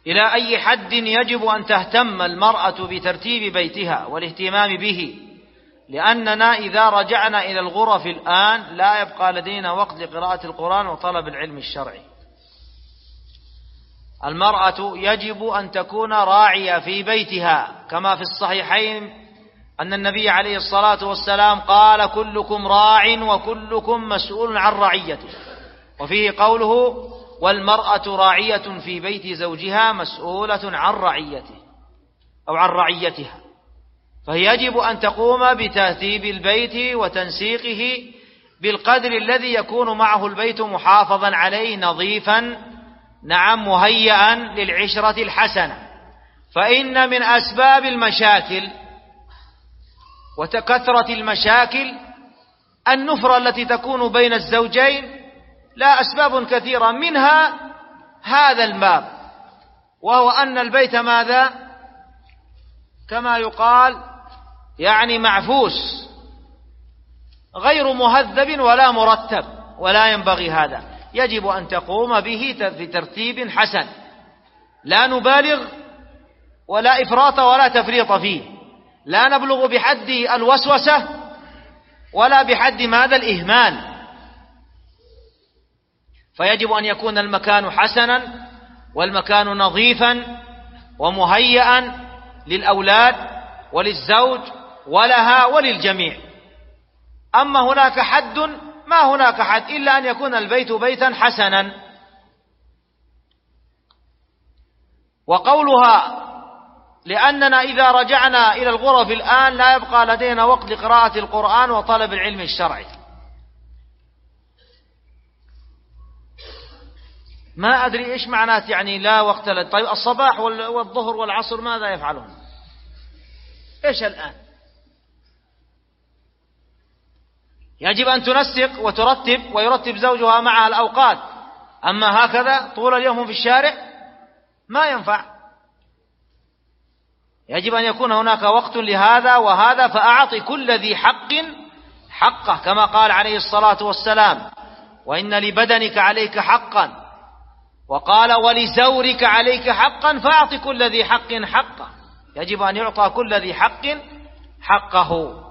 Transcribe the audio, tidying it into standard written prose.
إلى أي حد يجب أن تهتم المرأة بترتيب بيتها والاهتمام به، لأننا إذا رجعنا إلى الغرف الآن لا يبقى لدينا وقت لقراءة القرآن وطلب العلم الشرعي. المرأة يجب أن تكون راعية في بيتها، كما في الصحيحين أن النبي عليه الصلاة والسلام قال: كلكم راع وكلكم مسؤول عن رعيته، وفيه قوله: والمرأة راعية في بيت زوجها مسؤولة عن رعيته أو عن رعيتها. فهي يجب أن تقوم بترتيب البيت وتنسيقه بالقدر الذي يكون معه البيت محافظا عليه نظيفا، نعم، مهيئا للعشرة الحسنة. فإن من أسباب المشاكل وكثرة المشاكل النفرة التي تكون بين الزوجين، لا أسباب كثيرة، منها هذا الباب، وهو أن البيت ماذا؟ كما يقال يعني معفوس، غير مهذب ولا مرتب، ولا ينبغي هذا. يجب أن تقوم به بترتيب حسن، لا نبالغ ولا إفراط ولا تفريط فيه، لا نبلغ بحد الوسوسة ولا بحد ماذا؟ الإهمال. فيجب أن يكون المكان حسنا والمكان نظيفا ومهيئا للأولاد وللزوج ولها وللجميع. أما هناك حد؟ ما هناك حد، إلا أن يكون البيت بيتا حسنا. وقولها لأننا إذا رجعنا إلى الغرف الآن لا يبقى لدينا وقت لقراءة القرآن وطلب العلم الشرعي، ما أدري إيش معنات يعني لا وقت طيب الصباح والظهر والعصر ماذا يفعلون؟ إيش الآن؟ يجب أن تنسق وترتب، ويرتب زوجها معها الأوقات. أما هكذا طول اليوم في الشارع ما ينفع. يجب أن يكون هناك وقت لهذا وهذا، فأعط كل ذي حق حقه، كما قال عليه الصلاة والسلام: وإن لبدنك عليك حقا، وقال: ولزورك عليك حقا، فأعط كل ذي حق حقه. يجب أن يعطى كل ذي حق حقه.